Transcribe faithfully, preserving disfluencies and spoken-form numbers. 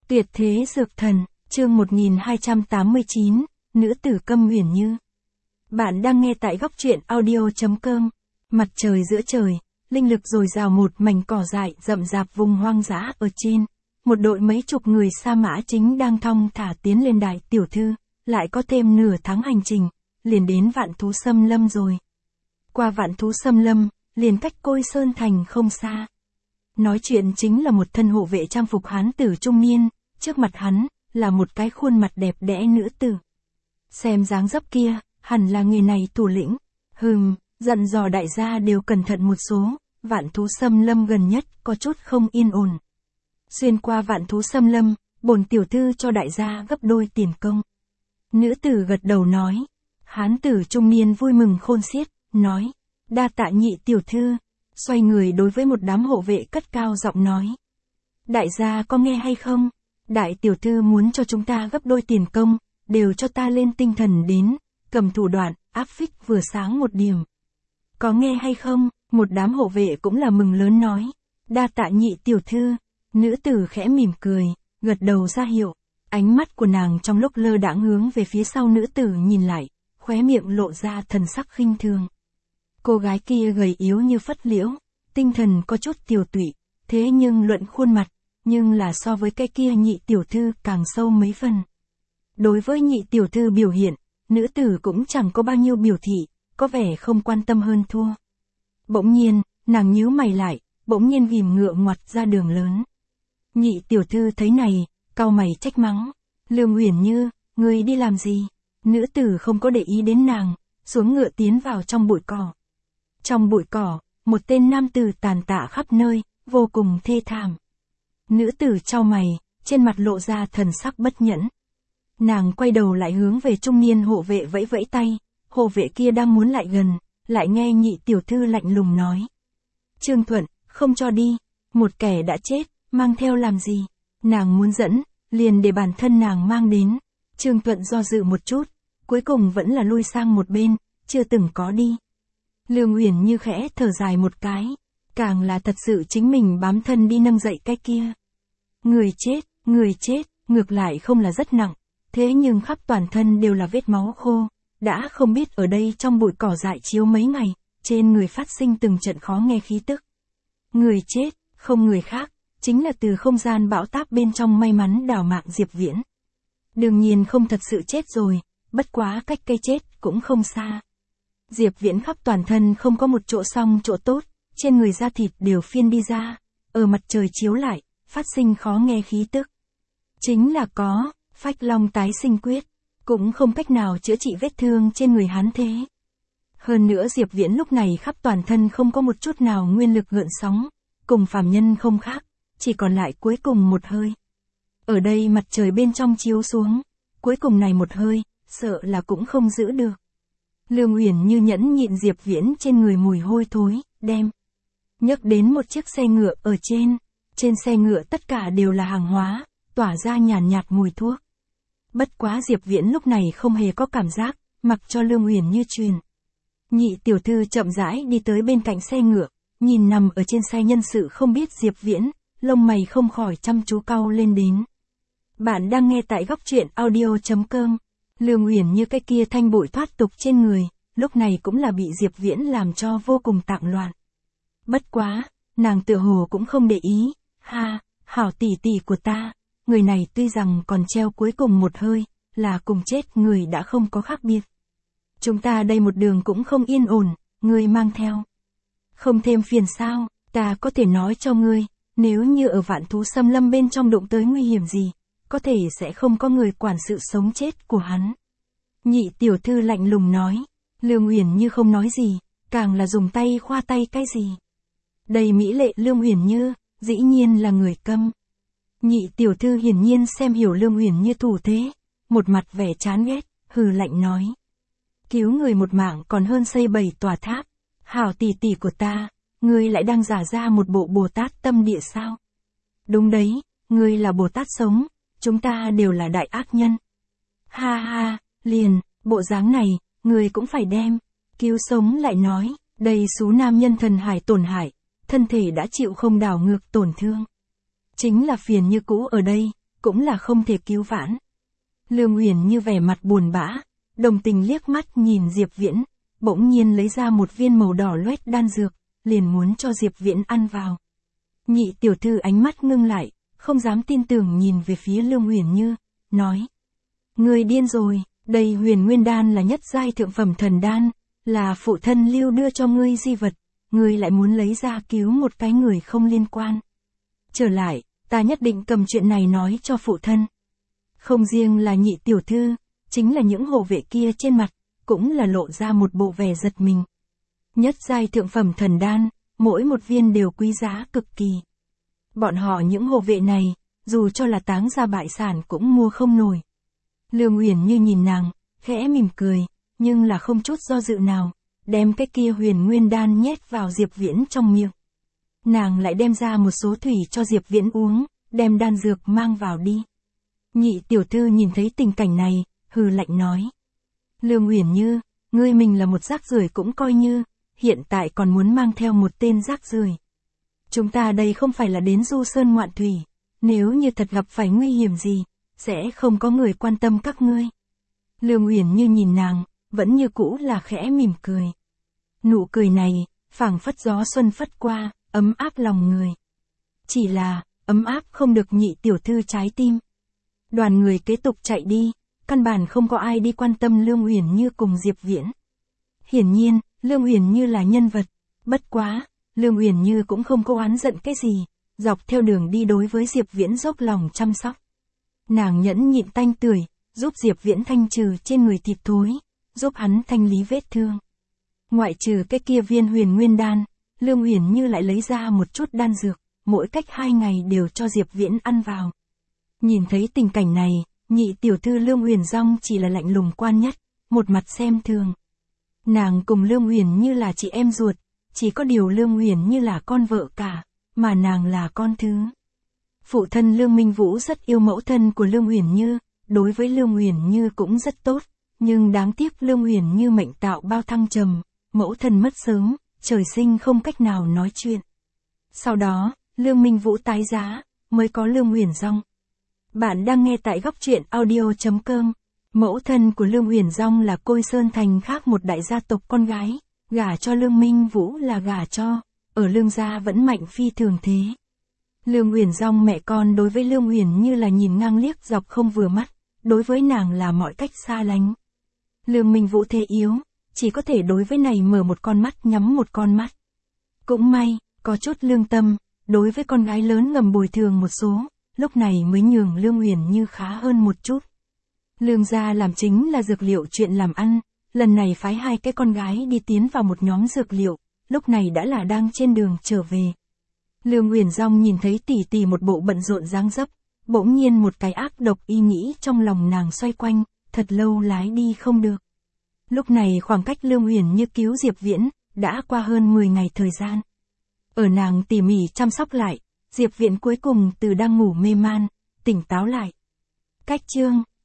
Tuyệt thế dược thần, chương một nghìn hai trăm tám mươi chín, nữ tử Câm Uyển Như. Bạn đang nghe tại góc truyện audio chấm com. Mặt trời giữa trời, linh lực dồi dào, một mảnh cỏ dại rậm rạp vùng hoang dã ở trên. Một đội mấy chục người sa mã chính đang thong thả tiến lên đại tiểu thư, lại có thêm nửa tháng hành trình, liền đến Vạn Thú Xâm Lâm rồi. Qua Vạn Thú Xâm Lâm, liền cách Côi Sơn Thành không xa. Nói chuyện chính là một thân hộ vệ trang phục hán tử trung niên, trước mặt hắn, là một cái khuôn mặt đẹp đẽ nữ tử. Xem dáng dấp kia, hẳn là người này thủ lĩnh. Hừm, dặn dò đại gia đều cẩn thận một số, Vạn Thú Xâm Lâm gần nhất có chút không yên ổn. Xuyên qua Vạn Thú Xâm Lâm, bổn tiểu thư cho đại gia gấp đôi tiền công. Nữ tử gật đầu nói. Hán tử trung niên vui mừng khôn xiết, nói, đa tạ nhị tiểu thư. Xoay người đối với một đám hộ vệ cất cao giọng nói. Đại gia có nghe hay không? Đại tiểu thư muốn cho chúng ta gấp đôi tiền công, đều cho ta lên tinh thần đến, cầm thủ đoạn, áp phích vừa sáng một điểm. Có nghe hay không? Một đám hộ vệ cũng là mừng lớn nói. Đa tạ nhị tiểu thư. Nữ tử khẽ mỉm cười, gật đầu ra hiệu. Ánh mắt của nàng trong lúc lơ đãng hướng về phía sau nữ tử nhìn lại, khóe miệng lộ ra thần sắc khinh thường. Cô gái kia gầy yếu như phất liễu, tinh thần có chút tiều tụy, thế nhưng luận khuôn mặt, nhưng là so với cái kia nhị tiểu thư càng sâu mấy phần. Đối với nhị tiểu thư biểu hiện, nữ tử cũng chẳng có bao nhiêu biểu thị, có vẻ không quan tâm hơn thua. Bỗng nhiên, nàng nhíu mày lại, bỗng nhiên ghim ngựa ngoặt ra đường lớn. Nhị tiểu thư thấy này, cau mày trách mắng, Lương Uyển Như, ngươi đi làm gì? Nữ tử không có để ý đến nàng, xuống ngựa tiến vào trong bụi cỏ. Trong bụi cỏ, một tên nam tử tàn tạ khắp nơi, vô cùng thê thảm. Nữ tử chau mày, trên mặt lộ ra thần sắc bất nhẫn. Nàng quay đầu lại hướng về trung niên hộ vệ vẫy vẫy tay, hộ vệ kia đang muốn lại gần, lại nghe nhị tiểu thư lạnh lùng nói. Trương Thuận, không cho đi, một kẻ đã chết, mang theo làm gì? Nàng muốn dẫn, liền để bản thân nàng mang đến. Trương Thuận do dự một chút, cuối cùng vẫn là lui sang một bên, chưa từng có đi. Lương Uyển Như khẽ thở dài một cái, càng là thật sự chính mình bám thân đi nâng dậy cái kia. Người chết, người chết, ngược lại không là rất nặng, thế nhưng khắp toàn thân đều là vết máu khô, đã không biết ở đây trong bụi cỏ dại chiếu mấy ngày, trên người phát sinh từng trận khó nghe khí tức. Người chết, không người khác, chính là từ không gian bão táp bên trong may mắn đào mạng Diệp Viễn. Đương nhiên không thật sự chết rồi, bất quá cách cây chết cũng không xa. Diệp Viễn khắp toàn thân không có một chỗ song chỗ tốt, trên người da thịt đều phiên đi ra, ở mặt trời chiếu lại, phát sinh khó nghe khí tức. Chính là có, phách long tái sinh quyết, cũng không cách nào chữa trị vết thương trên người hắn thế. Hơn nữa Diệp Viễn lúc này khắp toàn thân không có một chút nào nguyên lực gợn sóng, cùng phàm nhân không khác, chỉ còn lại cuối cùng một hơi. Ở đây mặt trời bên trong chiếu xuống, cuối cùng này một hơi, sợ là cũng không giữ được. Lương Uyển Như nhẫn nhịn Diệp Viễn trên người mùi hôi thối, đem nhấc đến một chiếc xe ngựa ở trên, trên xe ngựa tất cả đều là hàng hóa, tỏa ra nhàn nhạt, nhạt mùi thuốc. Bất quá Diệp Viễn lúc này không hề có cảm giác, mặc cho Lương Uyển Như truyền. Nhị tiểu thư chậm rãi đi tới bên cạnh xe ngựa, nhìn nằm ở trên xe nhân sự không biết Diệp Viễn, lông mày không khỏi chăm chú cau lên đến. Bạn đang nghe tại góc truyện audio chấm com. Lương Uyển Như cái kia thanh bụi thoát tục trên người, lúc này cũng là bị Diệp Viễn làm cho vô cùng tạng loạn. Bất quá, nàng tựa hồ cũng không để ý, ha, hảo tỷ tỷ của ta, người này tuy rằng còn treo cuối cùng một hơi, là cùng chết người đã không có khác biệt. Chúng ta đây một đường cũng không yên ổn, ngươi mang theo. Không thêm phiền sao, ta có thể nói cho ngươi, nếu như ở Vạn Thú Xâm Lâm bên trong đụng tới nguy hiểm gì, có thể sẽ không có người quản sự sống chết của hắn. Nhị tiểu thư lạnh lùng nói, Lương Uyển Như không nói gì, càng là dùng tay khoa tay cái gì. Đầy mỹ lệ Lương Uyển Như, dĩ nhiên là người câm. Nhị tiểu thư hiển nhiên xem hiểu Lương Uyển Như thủ thế, một mặt vẻ chán ghét, hừ lạnh nói. Cứu người một mạng còn hơn xây bảy tòa tháp, hảo tỷ tỷ của ta, ngươi lại đang giả ra một bộ Bồ Tát tâm địa sao? Đúng đấy, ngươi là Bồ Tát sống, chúng ta đều là đại ác nhân. Ha ha, liền, bộ dáng này, ngươi cũng phải đem, cứu sống lại nói, đây số nam nhân thần hải tổn hại, thân thể đã chịu không đảo ngược tổn thương. Chính là phiền như cũ ở đây, cũng là không thể cứu vãn. Lương Uyển Như vẻ mặt buồn bã, đồng tình liếc mắt nhìn Diệp Viễn, bỗng nhiên lấy ra một viên màu đỏ loét đan dược, liền muốn cho Diệp Viễn ăn vào. Nhị tiểu thư ánh mắt ngưng lại, không dám tin tưởng nhìn về phía Lương Uyển Như, nói: "Ngươi điên rồi, đây Huyền Nguyên đan là nhất giai thượng phẩm thần đan, là phụ thân lưu đưa cho ngươi di vật, ngươi lại muốn lấy ra cứu một cái người không liên quan. Trở lại, ta nhất định cầm chuyện này nói cho phụ thân." Không riêng là nhị tiểu thư, chính là những hộ vệ kia trên mặt, cũng là lộ ra một bộ vẻ giật mình. Nhất giai thượng phẩm thần đan, mỗi một viên đều quý giá cực kỳ. Bọn họ những hộ vệ này, dù cho là táng ra bại sản cũng mua không nổi. Lương Uyển Như nhìn nàng, khẽ mỉm cười, nhưng là không chút do dự nào, đem cái kia Huyền Nguyên đan nhét vào Diệp Viễn trong miệng. Nàng lại đem ra một số thủy cho Diệp Viễn uống, đem đan dược mang vào đi. Nhị tiểu thư nhìn thấy tình cảnh này, hừ lạnh nói: "Lương Uyển Như, ngươi mình là một rác rưởi cũng coi như, hiện tại còn muốn mang theo một tên rác rưởi. Chúng ta đây không phải là đến du sơn ngoạn thủy, nếu như thật gặp phải nguy hiểm gì, sẽ không có người quan tâm các ngươi." Lương Uyển Như nhìn nàng, vẫn như cũ là khẽ mỉm cười. Nụ cười này, phảng phất gió xuân phất qua, ấm áp lòng người. Chỉ là, ấm áp không được nhị tiểu thư trái tim. Đoàn người kế tục chạy đi, căn bản không có ai đi quan tâm Lương Uyển Như cùng Diệp Viễn. Hiển nhiên, Lương Uyển Như là nhân vật, bất quá, Lương Uyển Như cũng không có oán giận cái gì, dọc theo đường đi đối với Diệp Viễn dốc lòng chăm sóc. Nàng nhẫn nhịn tanh tưởi, giúp Diệp Viễn thanh trừ trên người thịt thối, giúp hắn thanh lý vết thương. Ngoại trừ cái kia viên Huyền Nguyên đan, Lương Uyển Như lại lấy ra một chút đan dược, mỗi cách hai ngày đều cho Diệp Viễn ăn vào. Nhìn thấy tình cảnh này, nhị tiểu thư Lương Uyển Dung chỉ là lạnh lùng quan nhất, một mặt xem thường. Nàng cùng Lương Uyển Như là chị em ruột, chỉ có điều Lương Uyển Như là con vợ cả, mà nàng là con thứ. Phụ thân Lương Minh Vũ rất yêu mẫu thân của Lương Uyển Như, đối với Lương Uyển Như cũng rất tốt, nhưng đáng tiếc Lương Uyển Như mệnh tạo bao thăng trầm, mẫu thân mất sớm, trời sinh không cách nào nói chuyện. Sau đó, Lương Minh Vũ tái giá, mới có Lương Uyển Dung. Bạn đang nghe tại góc truyện audio chấm com. Mẫu thân của Lương Uyển Dung là Côi Sơn Thành khác một đại gia tộc con gái, gả cho Lương Minh Vũ là gả cho, ở Lương gia vẫn mạnh phi thường thế. Lương Uyển Dung mẹ con đối với Lương Uyển Như là nhìn ngang liếc dọc không vừa mắt, đối với nàng là mọi cách xa lánh. Lương Minh Vũ thế yếu, chỉ có thể đối với này mở một con mắt nhắm một con mắt. Cũng may, có chút lương tâm, đối với con gái lớn ngầm bồi thường một số, lúc này mới nhường Lương Uyển Như khá hơn một chút. Lương gia làm chính là dược liệu chuyện làm ăn, lần này phái hai cái con gái đi tiến vào một nhóm dược liệu, lúc này đã là đang trên đường trở về. Lương Uyển Dung nhìn thấy tỷ tỷ một bộ bận rộn dáng dấp, bỗng nhiên một cái ác độc ý nghĩ trong lòng nàng xoay quanh, thật lâu lái đi không được. Lúc này khoảng cách Lương Uyển Như cứu Diệp Viễn, đã qua hơn mười ngày thời gian. Ở nàng tỉ mỉ chăm sóc lại, Diệp Viễn cuối cùng từ đang ngủ mê man, tỉnh táo lại. Cách chương